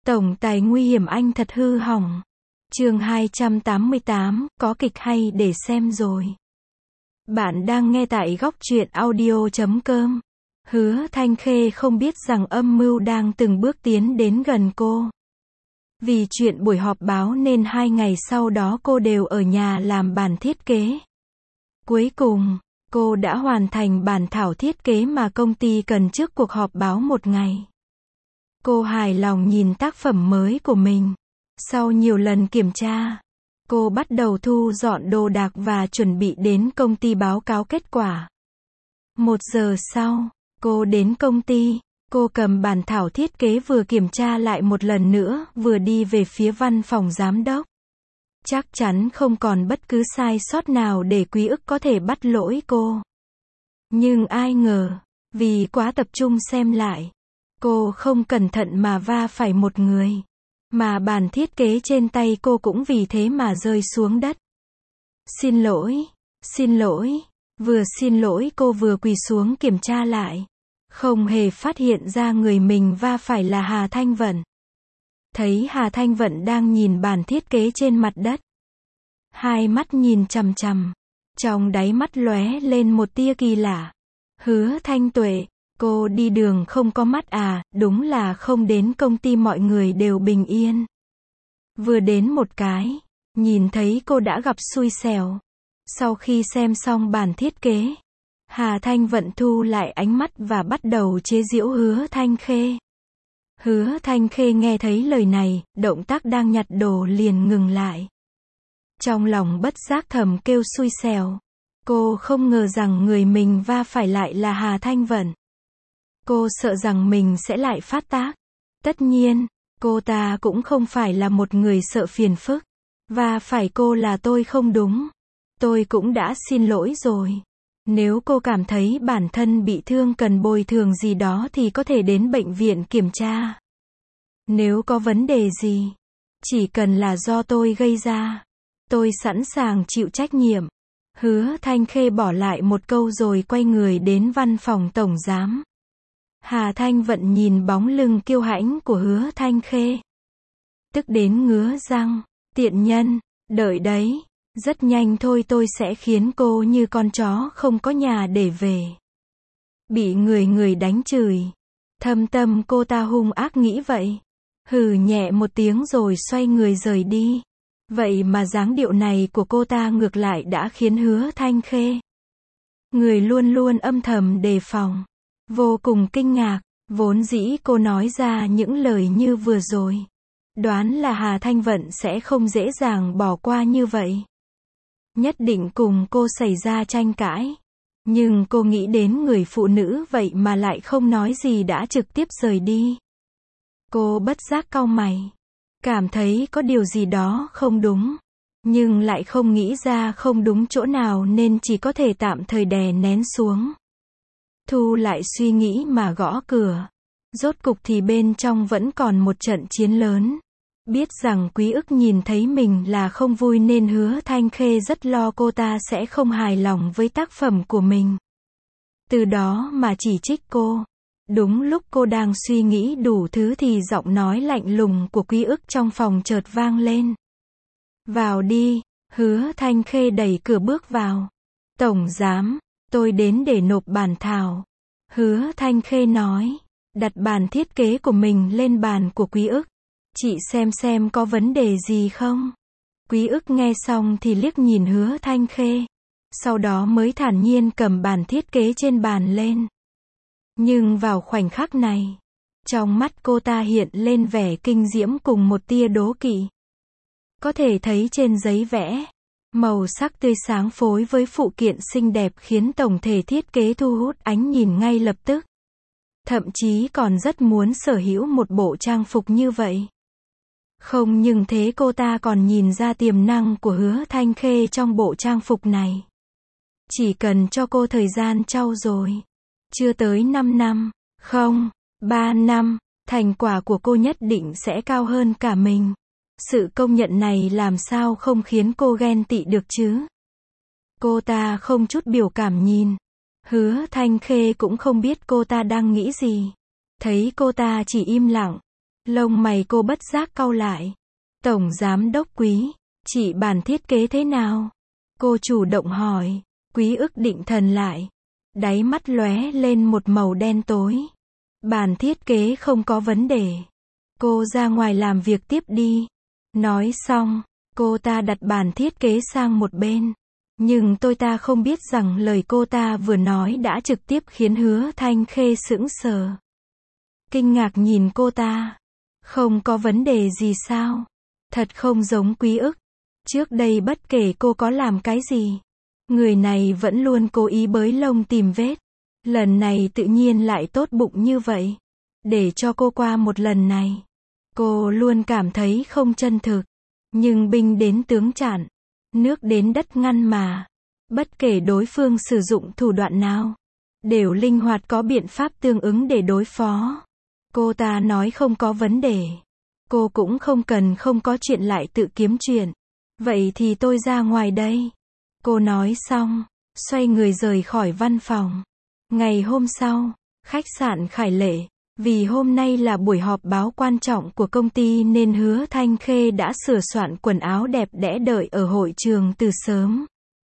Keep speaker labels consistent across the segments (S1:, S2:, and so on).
S1: Tổng tài nguy hiểm anh thật hư hỏng. Chương 288, có kịch hay để xem rồi. Bạn đang nghe tại góc truyện audio.com. Hứa Thanh Khê không biết rằng âm mưu đang từng bước tiến đến gần cô. Vì chuyện buổi họp báo nên 2 ngày sau đó cô đều ở nhà làm bản thiết kế. Cuối cùng, cô đã hoàn thành bản thảo thiết kế mà công ty cần trước cuộc họp báo 1 ngày. Cô hài lòng nhìn tác phẩm mới của mình. Sau nhiều lần kiểm tra, cô bắt đầu thu dọn đồ đạc và chuẩn bị đến công ty báo cáo kết quả. 1 giờ sau, cô đến công ty, cô cầm bản thảo thiết kế vừa kiểm tra lại một lần nữa, vừa đi về phía văn phòng giám đốc. Chắc chắn không còn bất cứ sai sót nào để Quý Ức có thể bắt lỗi cô. Nhưng ai ngờ, vì quá tập trung xem lại, cô không cẩn thận mà va phải một người. Mà bản thiết kế trên tay cô cũng vì thế mà rơi xuống đất. Xin lỗi, vừa xin lỗi cô vừa quỳ xuống kiểm tra lại. Không hề phát hiện ra người mình va phải là Hà Thanh Vận. Thấy Hà Thanh Vận đang nhìn bản thiết kế trên mặt đất. Hai mắt nhìn chằm chằm. Trong đáy mắt lóe lên một tia kỳ lạ. Hứa Thanh Tuệ, cô đi đường không có mắt à, đúng là không đến công ty mọi người đều bình yên. Vừa đến một cái, nhìn thấy cô đã gặp xui xẻo. Sau khi xem xong bản thiết kế, Hà Thanh Vận thu lại ánh mắt và bắt đầu chế giễu Hứa Thanh Khê. Hứa Thanh Khê nghe thấy lời này, động tác đang nhặt đồ liền ngừng lại. Trong lòng bất giác thầm kêu xui xẻo. Cô không ngờ rằng người mình va phải lại là Hà Thanh Vận. Cô sợ rằng mình sẽ lại phát tác. Tất nhiên, cô ta cũng không phải là một người sợ phiền phức. Và phải cô là tôi không đúng. Tôi cũng đã xin lỗi rồi. Nếu cô cảm thấy bản thân bị thương cần bồi thường gì đó thì có thể đến bệnh viện kiểm tra. Nếu có vấn đề gì, chỉ cần là do tôi gây ra, tôi sẵn sàng chịu trách nhiệm. Hứa Thanh Khê bỏ lại một câu rồi quay người đến văn phòng tổng giám. Hà Thanh Vận nhìn bóng lưng kiêu hãnh của Hứa Thanh Khê. Tức đến ngứa răng, tiện nhân, đợi đấy, rất nhanh thôi tôi sẽ khiến cô như con chó không có nhà để về. Bị người đánh chửi. Thâm tâm cô ta hung ác nghĩ vậy. Hừ nhẹ một tiếng rồi xoay người rời đi. Vậy mà dáng điệu này của cô ta ngược lại đã khiến Hứa Thanh Khê, người luôn luôn âm thầm đề phòng, vô cùng kinh ngạc. Vốn dĩ cô nói ra những lời như vừa rồi, đoán là Hà Thanh Vận sẽ không dễ dàng bỏ qua như vậy. Nhất định cùng cô xảy ra tranh cãi. Nhưng cô nghĩ đến người phụ nữ vậy mà lại không nói gì đã trực tiếp rời đi. Cô bất giác cau mày. Cảm thấy có điều gì đó không đúng. Nhưng lại không nghĩ ra không đúng chỗ nào nên chỉ có thể tạm thời đè nén xuống. Thu lại suy nghĩ mà gõ cửa. Rốt cục thì bên trong vẫn còn một trận chiến lớn. Biết rằng Quý Ức nhìn thấy mình là không vui nên Hứa Thanh Khê rất lo cô ta sẽ không hài lòng với tác phẩm của mình. Từ đó mà chỉ trích cô. Đúng lúc cô đang suy nghĩ đủ thứ thì giọng nói lạnh lùng của Quý Ức trong phòng chợt vang lên. Vào đi, Hứa Thanh Khê đẩy cửa bước vào. Tổng giám, tôi đến để nộp bản thảo. Hứa Thanh Khê nói, đặt bản thiết kế của mình lên bàn của Quý Ức. Chị xem có vấn đề gì không? Quý Ức nghe xong thì liếc nhìn Hứa Thanh Khê. Sau đó mới thản nhiên cầm bản thiết kế trên bàn lên. Nhưng vào khoảnh khắc này, trong mắt cô ta hiện lên vẻ kinh diễm cùng một tia đố kỵ. Có thể thấy trên giấy vẽ, màu sắc tươi sáng phối với phụ kiện xinh đẹp khiến tổng thể thiết kế thu hút ánh nhìn ngay lập tức. Thậm chí còn rất muốn sở hữu một bộ trang phục như vậy. Không nhưng thế cô ta còn nhìn ra tiềm năng của Hứa Thanh Khê trong bộ trang phục này. Chỉ cần cho cô thời gian trau dồi. Chưa tới 5 năm, không, 3 năm, thành quả của cô nhất định sẽ cao hơn cả mình. Sự công nhận này làm sao không khiến cô ghen tị được chứ? Cô ta không chút biểu cảm nhìn. Hứa Thanh Khê cũng không biết cô ta đang nghĩ gì. Thấy cô ta chỉ im lặng, Lông mày cô bất giác cau lại. Tổng giám đốc Quý, chị bản thiết kế thế nào? Cô chủ động hỏi. Quý ức định thần lại. Đáy mắt lóe lên một màu đen tối. Bản thiết kế không có vấn đề. Cô ra ngoài làm việc tiếp đi. Nói xong, cô ta đặt bản thiết kế sang một bên. Nhưng tôi ta không biết rằng lời cô ta vừa nói đã trực tiếp khiến Hứa Thanh Khê sững sờ. Kinh ngạc nhìn cô ta. Không có vấn đề gì sao? Thật không giống Quý ức. Trước đây bất kể cô có làm cái gì, người này vẫn luôn cố ý bới lông tìm vết. Lần này tự nhiên lại tốt bụng như vậy. Để cho cô qua một lần này, cô luôn cảm thấy không chân thực. Nhưng binh đến tướng chặn, nước đến đất ngăn mà. Bất kể đối phương sử dụng thủ đoạn nào, đều linh hoạt có biện pháp tương ứng để đối phó. Cô ta nói không có vấn đề. Cô cũng không cần không có chuyện lại tự kiếm chuyện. Vậy thì tôi ra ngoài đây. Cô nói xong, xoay người rời khỏi văn phòng. Ngày hôm sau, khách sạn Khải Lệ. Vì hôm nay là buổi họp báo quan trọng của công ty nên Hứa Thanh Khê đã sửa soạn quần áo đẹp đẽ đợi ở hội trường từ sớm.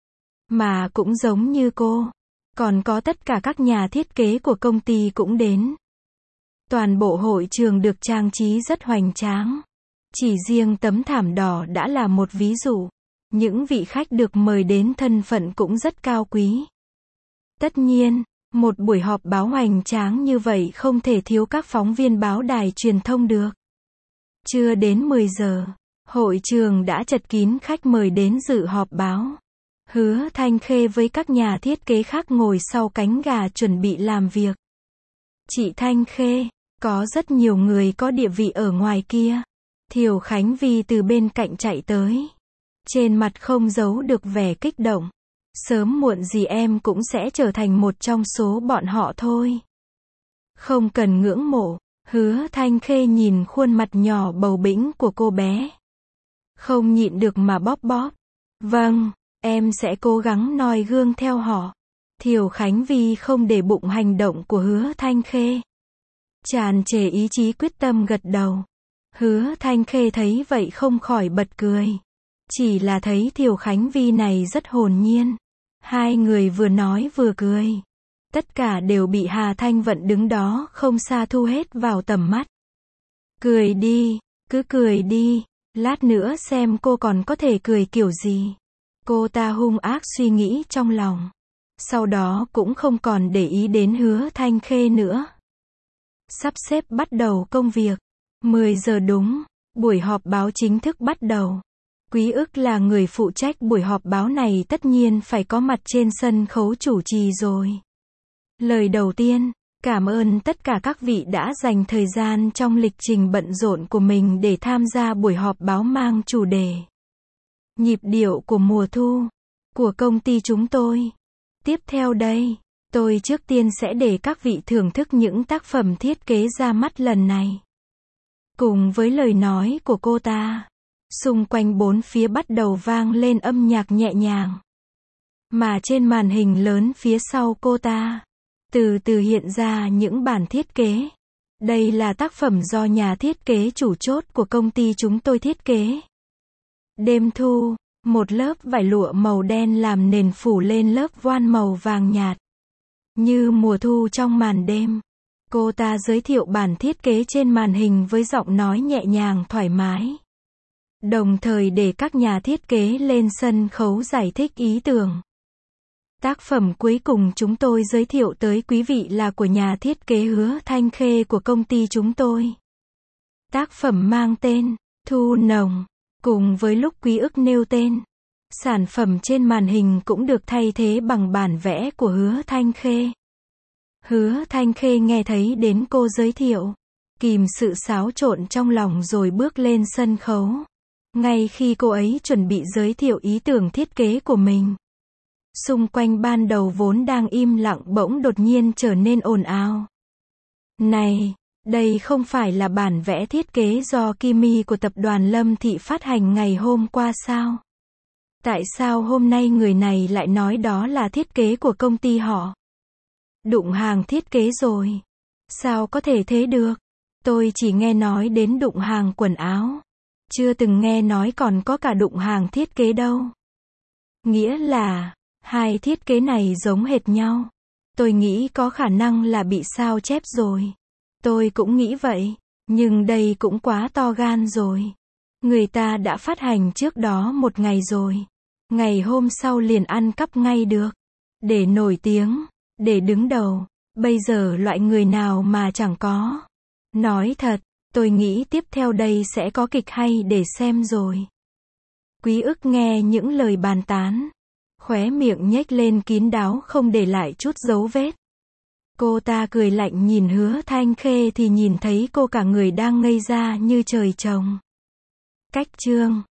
S1: Mà cũng giống như cô, còn có tất cả các nhà thiết kế của công ty cũng đến. Toàn bộ hội trường được trang trí rất hoành tráng. Chỉ riêng tấm thảm đỏ đã là một ví dụ. Những vị khách được mời đến thân phận cũng rất cao quý. Tất nhiên, một buổi họp báo hoành tráng như vậy không thể thiếu các phóng viên báo đài truyền thông được. Chưa đến 10 giờ, hội trường đã chật kín khách mời đến dự họp báo. Hứa Thanh Khê với các nhà thiết kế khác ngồi sau cánh gà chuẩn bị làm việc. Chị Thanh Khê, có rất nhiều người có địa vị ở ngoài kia. Thiều Khánh Vi từ bên cạnh chạy tới. Trên mặt không giấu được vẻ kích động. Sớm muộn gì em cũng sẽ trở thành một trong số bọn họ thôi. Không cần ngưỡng mộ. Hứa Thanh Khê nhìn khuôn mặt nhỏ bầu bĩnh của cô bé. Không nhịn được mà bóp bóp. Vâng, em sẽ cố gắng noi gương theo họ. Thiều Khánh Vi không để bụng hành động của Hứa Thanh Khê. Tràn trề ý chí quyết tâm gật đầu. Hứa Thanh Khê thấy vậy không khỏi bật cười. Chỉ là thấy Thiều Khánh Vi này rất hồn nhiên. Hai người vừa nói vừa cười. Tất cả đều bị Hà Thanh Vận đứng đó không xa thu hết vào tầm mắt. Cười đi, cứ cười đi, lát nữa xem cô còn có thể cười kiểu gì. Cô ta hung ác suy nghĩ trong lòng. Sau đó cũng không còn để ý đến Hứa Thanh Khê nữa. Sắp xếp bắt đầu công việc. 10 giờ đúng, buổi họp báo chính thức bắt đầu. Quý ức là người phụ trách buổi họp báo này tất nhiên phải có mặt trên sân khấu chủ trì rồi. Lời đầu tiên, cảm ơn tất cả các vị đã dành thời gian trong lịch trình bận rộn của mình để tham gia buổi họp báo mang chủ đề Nhịp điệu của mùa thu của công ty chúng tôi. Tiếp theo đây, tôi trước tiên sẽ để các vị thưởng thức những tác phẩm thiết kế ra mắt lần này. Cùng với lời nói của cô ta, xung quanh bốn phía bắt đầu vang lên âm nhạc nhẹ nhàng. Mà trên màn hình lớn phía sau cô ta, từ từ hiện ra những bản thiết kế. Đây là tác phẩm do nhà thiết kế chủ chốt của công ty chúng tôi thiết kế. Đêm thu, một lớp vải lụa màu đen làm nền phủ lên lớp voan màu vàng nhạt. Như mùa thu trong màn đêm. Cô ta giới thiệu bản thiết kế trên màn hình với giọng nói nhẹ nhàng thoải mái. Đồng thời để các nhà thiết kế lên sân khấu giải thích ý tưởng. Tác phẩm cuối cùng chúng tôi giới thiệu tới quý vị là của nhà thiết kế Hứa Thanh Khê của công ty chúng tôi. Tác phẩm mang tên Thu Nồng. Cùng với lúc Quý ức nêu tên, sản phẩm trên màn hình cũng được thay thế bằng bản vẽ của Hứa Thanh Khê. Hứa Thanh Khê nghe thấy đến cô giới thiệu, kìm sự xáo trộn trong lòng rồi bước lên sân khấu. Ngay khi cô ấy chuẩn bị giới thiệu ý tưởng thiết kế của mình, xung quanh ban đầu vốn đang im lặng bỗng đột nhiên trở nên ồn ào. Này, đây không phải là bản vẽ thiết kế do Kimi của tập đoàn Lâm Thị phát hành ngày hôm qua sao? Tại sao hôm nay người này lại nói đó là thiết kế của công ty họ? Đụng hàng thiết kế rồi. Sao có thể thế được? Tôi chỉ nghe nói đến đụng hàng quần áo. Chưa từng nghe nói còn có cả đụng hàng thiết kế đâu. Nghĩa là, hai thiết kế này giống hệt nhau. Tôi nghĩ có khả năng là bị sao chép rồi. Tôi cũng nghĩ vậy. Nhưng đây cũng quá to gan rồi. Người ta đã phát hành trước đó một ngày rồi. Ngày hôm sau liền ăn cắp ngay được. Để nổi tiếng, để đứng đầu. Bây giờ loại người nào mà chẳng có. Nói thật, tôi nghĩ tiếp theo đây sẽ có kịch hay để xem rồi. Quý ức nghe những lời bàn tán. Khóe miệng nhếch lên kín đáo không để lại chút dấu vết. Cô ta cười lạnh nhìn Hứa Thanh Khê thì nhìn thấy cô cả người đang ngây ra như trời trồng. Cách chương